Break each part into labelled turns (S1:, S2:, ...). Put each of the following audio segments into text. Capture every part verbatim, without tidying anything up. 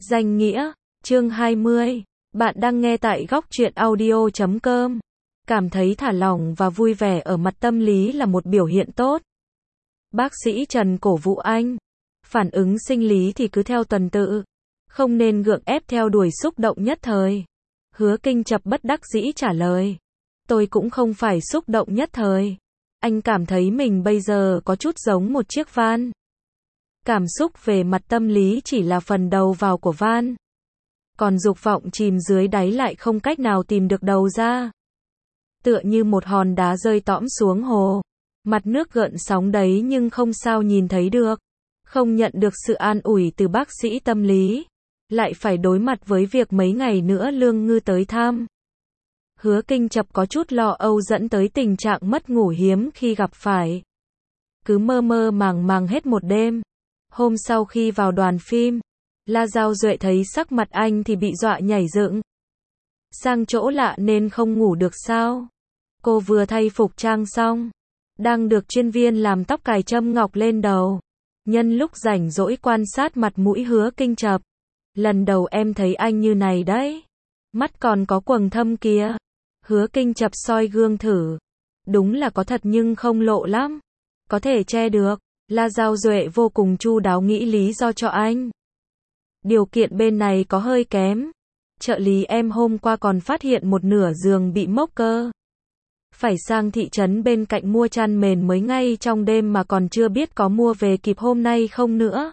S1: Danh nghĩa, chương hai mươi. Bạn đang nghe tại góc truyện audio chấm com. Cảm thấy thả lỏng và vui vẻ ở mặt tâm lý là một biểu hiện tốt. Bác sĩ Trần cổ vũ anh. Phản ứng sinh lý thì cứ theo tuần tự. Không nên gượng ép theo đuổi xúc động nhất thời. Hứa Kinh Chập bất đắc dĩ trả lời. Tôi cũng không phải xúc động nhất thời. Anh cảm thấy mình bây giờ có chút giống một chiếc van. Cảm xúc về mặt tâm lý chỉ là phần đầu vào của van. Còn dục vọng chìm dưới đáy lại không cách nào tìm được đầu ra. Tựa như một hòn đá rơi tõm xuống hồ. Mặt nước gợn sóng đấy nhưng không sao nhìn thấy được. Không nhận được sự an ủi từ bác sĩ tâm lý. Lại phải đối mặt với việc mấy ngày nữa Lương Ngư tới thăm. Hứa Kinh Chập có chút lo âu dẫn tới tình trạng mất ngủ hiếm khi gặp phải. Cứ mơ mơ màng màng hết một đêm. Hôm sau khi vào đoàn phim, La Giao Duệ thấy sắc mặt anh thì bị dọa nhảy dựng. Sang chỗ lạ nên không ngủ được sao? Cô vừa thay phục trang xong, đang được chuyên viên làm tóc cài châm ngọc lên đầu. Nhân lúc rảnh rỗi quan sát mặt mũi Hứa Kinh Chập. Lần đầu em thấy anh như này đấy. Mắt còn có quầng thâm kia. Hứa Kinh Chập soi gương thử. Đúng là có thật nhưng không lộ lắm. Có thể che được. La Giao Duệ vô cùng chu đáo nghĩ lý do cho anh. Điều kiện bên này có hơi kém. Trợ lý em hôm qua còn phát hiện một nửa giường bị mốc cơ. Phải sang thị trấn bên cạnh mua chăn mền mới ngay trong đêm mà còn chưa biết có mua về kịp hôm nay không nữa.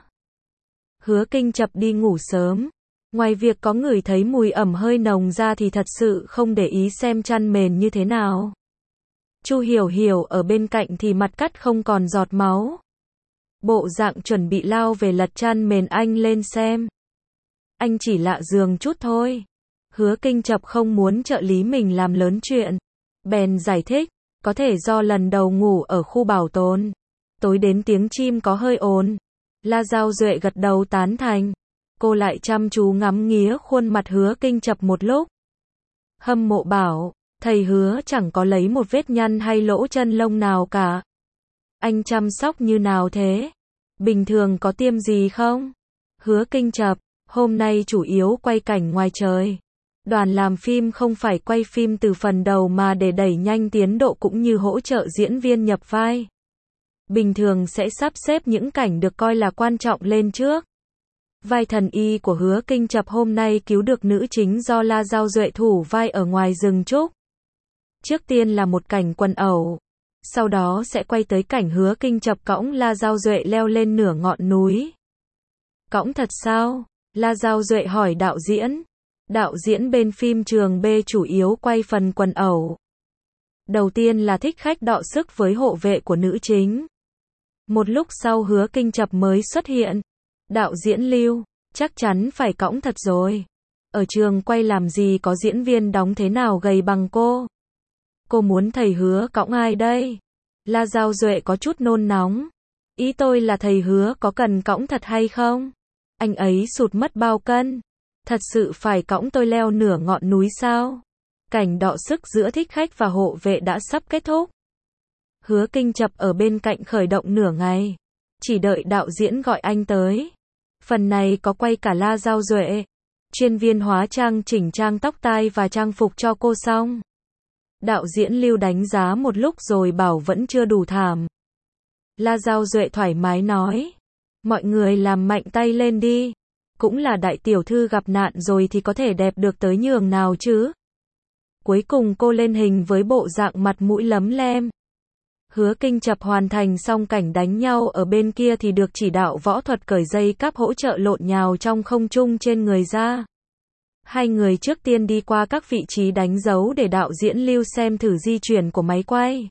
S1: Hứa Kinh Chập đi ngủ sớm. Ngoài việc có người thấy mùi ẩm hơi nồng ra thì thật sự không để ý xem chăn mền như thế nào. Chu Hiểu Hiểu ở bên cạnh thì mặt cắt không còn giọt máu. Bộ dạng chuẩn bị lao về lật chăn mền anh lên xem. Anh chỉ lạ giường chút thôi. Hứa Kinh Chập không muốn trợ lý mình làm lớn chuyện. Bèn giải thích, có thể do lần đầu ngủ ở khu bảo tồn. Tối đến tiếng chim có hơi ồn. La Giao Duệ gật đầu tán thành. Cô lại chăm chú ngắm nghía khuôn mặt Hứa Kinh Chập một lúc. Hâm mộ bảo, thầy Hứa chẳng có lấy một vết nhăn hay lỗ chân lông nào cả. Anh chăm sóc như nào thế? Bình thường có tiêm gì không? Hứa Kinh Chập, hôm nay chủ yếu quay cảnh ngoài trời. Đoàn làm phim không phải quay phim từ phần đầu mà để đẩy nhanh tiến độ cũng như hỗ trợ diễn viên nhập vai. Bình thường sẽ sắp xếp những cảnh được coi là quan trọng lên trước. Vai thần y của Hứa Kinh Chập hôm nay cứu được nữ chính do La Giao Duệ thủ vai ở ngoài rừng trúc. Trước tiên là một cảnh quần ẩu. Sau đó sẽ quay tới cảnh Hứa Kinh Chập cõng La Giao Duệ leo lên nửa ngọn núi. Cõng thật sao? La Giao Duệ hỏi đạo diễn. Đạo diễn bên phim Trường B chủ yếu quay phần quần ẩu. Đầu tiên là thích khách đọ sức với hộ vệ của nữ chính. Một lúc sau Hứa Kinh Chập mới xuất hiện. Đạo diễn Lưu, chắc chắn phải cõng thật rồi. Ở trường quay làm gì có diễn viên đóng thế nào gầy bằng cô. Cô muốn thầy Hứa cõng ai đây? La Giao Duệ có chút nôn nóng. Ý tôi là thầy Hứa có cần cõng thật hay không? Anh ấy sụt mất bao cân? Thật sự phải cõng tôi leo nửa ngọn núi sao? Cảnh đọ sức giữa thích khách và hộ vệ đã sắp kết thúc. Hứa Kinh Chập ở bên cạnh khởi động nửa ngày. Chỉ đợi đạo diễn gọi anh tới. Phần này có quay cả La Giao Duệ. Chuyên viên hóa trang chỉnh trang tóc tai và trang phục cho cô xong. Đạo diễn Lưu đánh giá một lúc rồi bảo vẫn chưa đủ thảm. La Giao Duệ thoải mái nói. Mọi người làm mạnh tay lên đi. Cũng là đại tiểu thư gặp nạn rồi thì có thể đẹp được tới nhường nào chứ. Cuối cùng cô lên hình với bộ dạng mặt mũi lấm lem. Hứa Kinh Chập hoàn thành xong cảnh đánh nhau ở bên kia thì được chỉ đạo võ thuật cởi dây cáp hỗ trợ lộn nhào trong không trung trên người ra. Hai người trước tiên đi qua các vị trí đánh dấu để đạo diễn Lưu xem thử di chuyển của máy quay.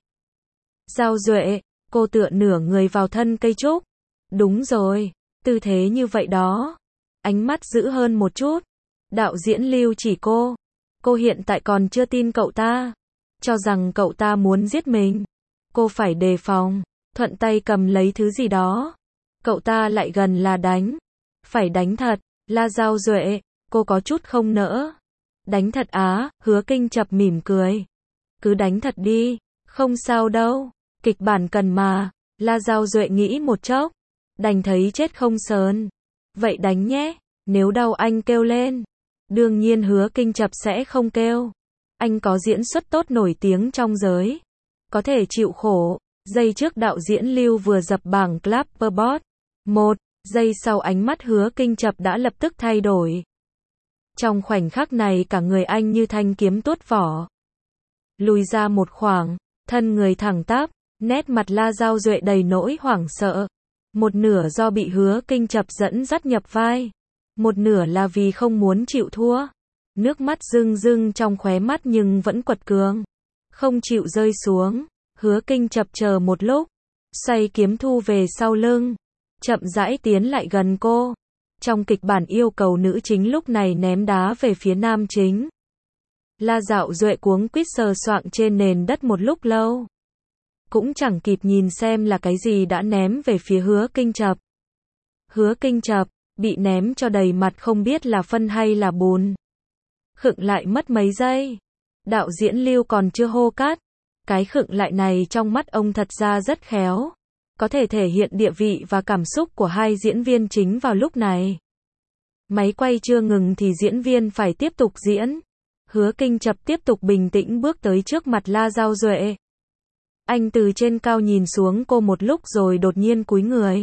S1: Giao Duệ, cô tựa nửa người vào thân cây trúc. Đúng rồi, tư thế như vậy đó. Ánh mắt dữ hơn một chút. Đạo diễn Lưu chỉ cô. Cô hiện tại còn chưa tin cậu ta. Cho rằng cậu ta muốn giết mình. Cô phải đề phòng. Thuận tay cầm lấy thứ gì đó. Cậu ta lại gần là đánh. Phải đánh thật. La Giao Duệ, cô có chút không nỡ. Đánh thật á? Hứa Kinh Chập mỉm cười. Cứ đánh thật đi. Không sao đâu. Kịch bản cần mà. La Giao Duệ nghĩ một chốc. Đành thấy chết không sờn. Vậy đánh nhé. Nếu đau anh kêu lên. Đương nhiên Hứa Kinh Chập sẽ không kêu. Anh có diễn xuất tốt nổi tiếng trong giới. Có thể chịu khổ. Giây trước đạo diễn Lưu vừa dập bảng Clapperboard. Một giây sau ánh mắt Hứa Kinh Chập đã lập tức thay đổi. Trong khoảnh khắc này cả người anh như thanh kiếm tuốt vỏ. Lùi ra một khoảng, thân người thẳng tắp, nét mặt La Dao Duệ đầy nỗi hoảng sợ. Một nửa do bị Hứa Kinh Chập dẫn dắt nhập vai. Một nửa là vì không muốn chịu thua. Nước mắt rưng rưng trong khóe mắt nhưng vẫn quật cường. Không chịu rơi xuống. Hứa Kinh Chập chờ một lúc. Xoay kiếm thu về sau lưng. Chậm rãi tiến lại gần cô. Trong kịch bản yêu cầu nữ chính lúc này ném đá về phía nam chính. La Dao Duệ cuống quýt sờ soạng trên nền đất một lúc lâu. Cũng chẳng kịp nhìn xem là cái gì đã ném về phía Hứa Kinh Chập. Hứa Kinh Chập bị ném cho đầy mặt không biết là phân hay là bùn. Khựng lại mất mấy giây. Đạo diễn Lưu còn chưa hô cắt. Cái khựng lại này trong mắt ông thật ra rất khéo. Có thể thể hiện địa vị và cảm xúc của hai diễn viên chính vào lúc này. Máy quay chưa ngừng thì diễn viên phải tiếp tục diễn. Hứa Kinh Chập tiếp tục bình tĩnh bước tới trước mặt La Dao Duệ. Anh từ trên cao nhìn xuống cô một lúc rồi đột nhiên cúi người.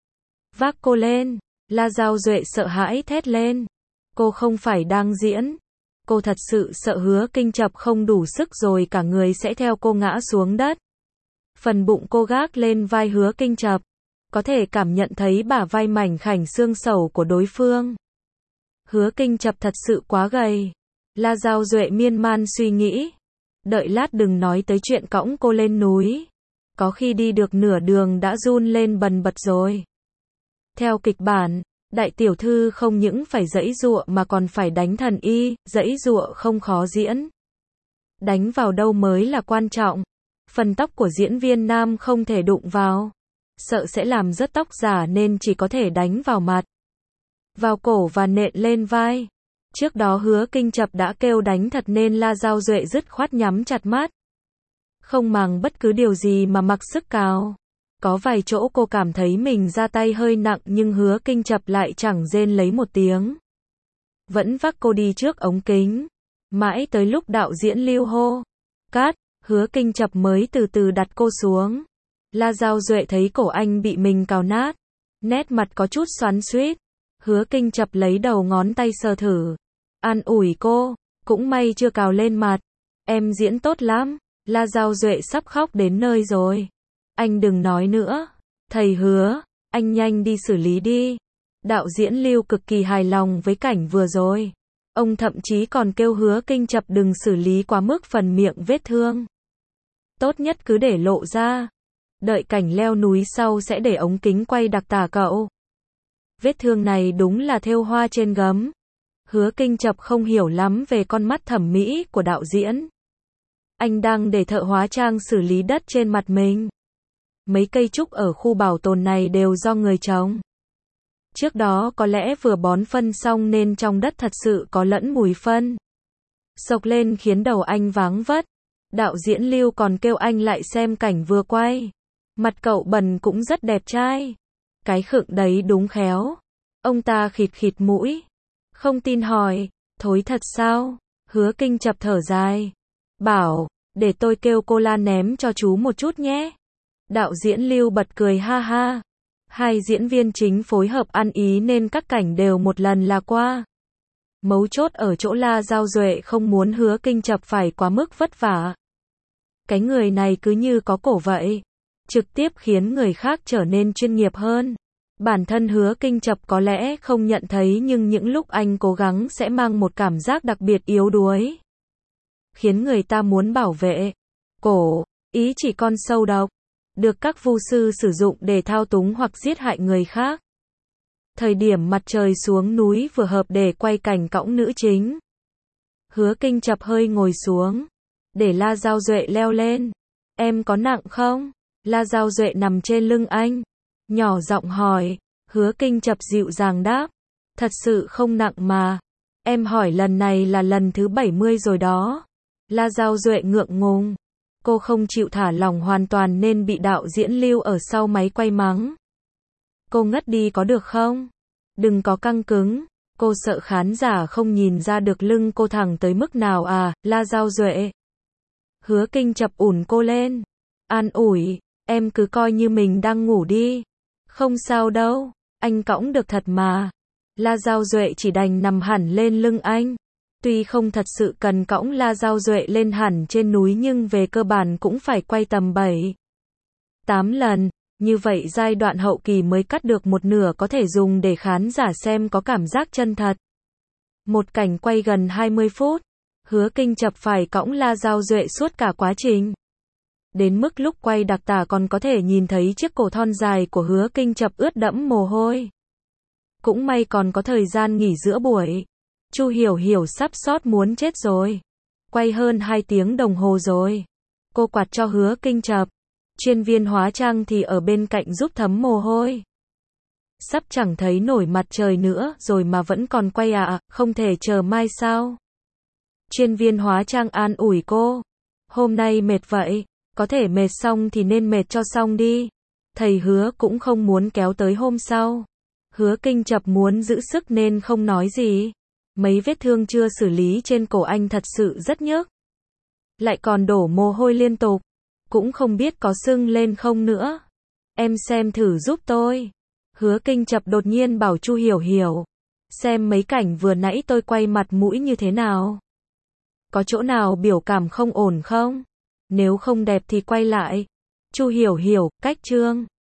S1: Vác cô lên. La Dao Duệ sợ hãi thét lên. Cô không phải đang diễn. Cô thật sự sợ Hứa Kinh Chập không đủ sức rồi cả người sẽ theo cô ngã xuống đất. Phần bụng cô gác lên vai Hứa Kinh Chập. Có thể cảm nhận thấy bả vai mảnh khảnh xương sầu của đối phương. Hứa Kinh Chập thật sự quá gầy. La Dao Duệ miên man suy nghĩ. Đợi lát đừng nói tới chuyện cõng cô lên núi. Có khi đi được nửa đường đã run lên bần bật rồi. Theo kịch bản, đại tiểu thư không những phải giãy giụa mà còn phải đánh thần y, giãy giụa không khó diễn. Đánh vào đâu mới là quan trọng. Phần tóc của diễn viên nam không thể đụng vào. Sợ sẽ làm rớt tóc giả nên chỉ có thể đánh vào mặt, vào cổ và nện lên vai. Trước đó Hứa Kinh Chập đã kêu đánh thật nên La Dao Duệ dứt khoát nhắm chặt mắt. Không màng bất cứ điều gì mà mặc sức cào. Có vài chỗ cô cảm thấy mình ra tay hơi nặng nhưng Hứa Kinh Chập lại chẳng rên lấy một tiếng. Vẫn vác cô đi trước ống kính. Mãi tới lúc đạo diễn Lưu hô cắt, Hứa Kinh Chập mới từ từ đặt cô xuống. La Dao Duệ thấy cổ anh bị mình cào nát. Nét mặt có chút xoắn xuýt. Hứa Kinh Chập lấy đầu ngón tay sờ thử. An ủi cô. Cũng may chưa cào lên mặt. Em diễn tốt lắm. La Dao Duệ sắp khóc đến nơi rồi. Anh đừng nói nữa. Thầy Hứa, anh nhanh đi xử lý đi. Đạo diễn Lưu cực kỳ hài lòng với cảnh vừa rồi. Ông thậm chí còn kêu Hứa Kinh Chập đừng xử lý quá mức phần miệng vết thương. Tốt nhất cứ để lộ ra. Đợi cảnh leo núi sau sẽ để ống kính quay đặc tả cậu. Vết thương này đúng là thêu hoa trên gấm. Hứa Kinh Chập không hiểu lắm về con mắt thẩm mỹ của đạo diễn. Anh đang để thợ hóa trang xử lý đất trên mặt mình. Mấy cây trúc ở khu bảo tồn này đều do người trồng. Trước đó có lẽ vừa bón phân xong nên trong đất thật sự có lẫn mùi phân. Sộc lên khiến đầu anh váng vất. Đạo diễn Lưu còn kêu anh lại xem cảnh vừa quay. Mặt cậu bần cũng rất đẹp trai. Cái khựng đấy đúng khéo. Ông ta khịt khịt mũi. Không tin hỏi, thối thật sao? Hứa Kinh Chập thở dài. Bảo, để tôi kêu cô La ném cho chú một chút nhé. Đạo diễn Lưu bật cười ha ha. Hai diễn viên chính phối hợp ăn ý nên các cảnh đều một lần là qua. Mấu chốt ở chỗ La Dao Duệ không muốn Hứa Kinh Chập phải quá mức vất vả. Cái người này cứ như có cổ vậy. Trực tiếp khiến người khác trở nên chuyên nghiệp hơn. Bản thân Hứa Kinh Chập có lẽ không nhận thấy nhưng những lúc anh cố gắng sẽ mang một cảm giác đặc biệt yếu đuối. Khiến người ta muốn bảo vệ. Cổ, ý chỉ con sâu độc. Được các vu sư sử dụng để thao túng hoặc giết hại người khác. Thời điểm mặt trời xuống núi vừa hợp để quay cảnh cõng nữ chính. Hứa Kinh Chập hơi ngồi xuống. Để La Dao Duệ leo lên. Em có nặng không? La Dao Duệ nằm trên lưng anh. Nhỏ giọng hỏi. Hứa Kinh Chập dịu dàng đáp. Thật sự không nặng mà. Em hỏi lần này là lần thứ bảy mươi rồi đó. La Dao Duệ ngượng ngùng. Cô không chịu thả lỏng hoàn toàn nên bị đạo diễn Lưu ở sau máy quay mắng. Cô ngất đi có được không? Đừng có căng cứng. Cô sợ khán giả không nhìn ra được lưng cô thẳng tới mức nào à, La Giao Duệ. Hứa Kinh chập ủn cô lên. An ủi, em cứ coi như mình đang ngủ đi. Không sao đâu, anh cõng được thật mà. La Giao Duệ chỉ đành nằm hẳn lên lưng anh. Tuy không thật sự cần cõng La Giao Duệ lên hẳn trên núi nhưng về cơ bản cũng phải quay tầm bảy, tám lần. Như vậy giai đoạn hậu kỳ mới cắt được một nửa có thể dùng để khán giả xem có cảm giác chân thật. Một cảnh quay gần hai mươi phút. Hứa Kinh chập phải cõng La Giao Duệ suốt cả quá trình. Đến mức lúc quay đặc tả còn có thể nhìn thấy chiếc cổ thon dài của Hứa Kinh chập ướt đẫm mồ hôi. Cũng may còn có thời gian nghỉ giữa buổi. Chu Hiểu Hiểu sắp sót muốn chết rồi. Quay hơn hai tiếng đồng hồ rồi. Cô quạt cho Hứa Kinh chập. Chuyên viên hóa trang thì ở bên cạnh giúp thấm mồ hôi. Sắp chẳng thấy nổi mặt trời nữa rồi mà vẫn còn quay à, không thể chờ mai sao? Chuyên viên hóa trang an ủi cô. Hôm nay mệt vậy, có thể mệt xong thì nên mệt cho xong đi. Thầy Hứa cũng không muốn kéo tới hôm sau. Hứa Kinh chập muốn giữ sức nên không nói gì. Mấy vết thương chưa xử lý trên cổ anh thật sự rất nhức. Lại còn đổ mồ hôi liên tục. Cũng không biết có sưng lên không nữa. Em xem thử giúp tôi. Hứa Kinh chập đột nhiên bảo Chu Hiểu Hiểu. Xem mấy cảnh vừa nãy tôi quay mặt mũi như thế nào. Có chỗ nào biểu cảm không ổn không? Nếu không đẹp thì quay lại. Chu Hiểu Hiểu, cách chương.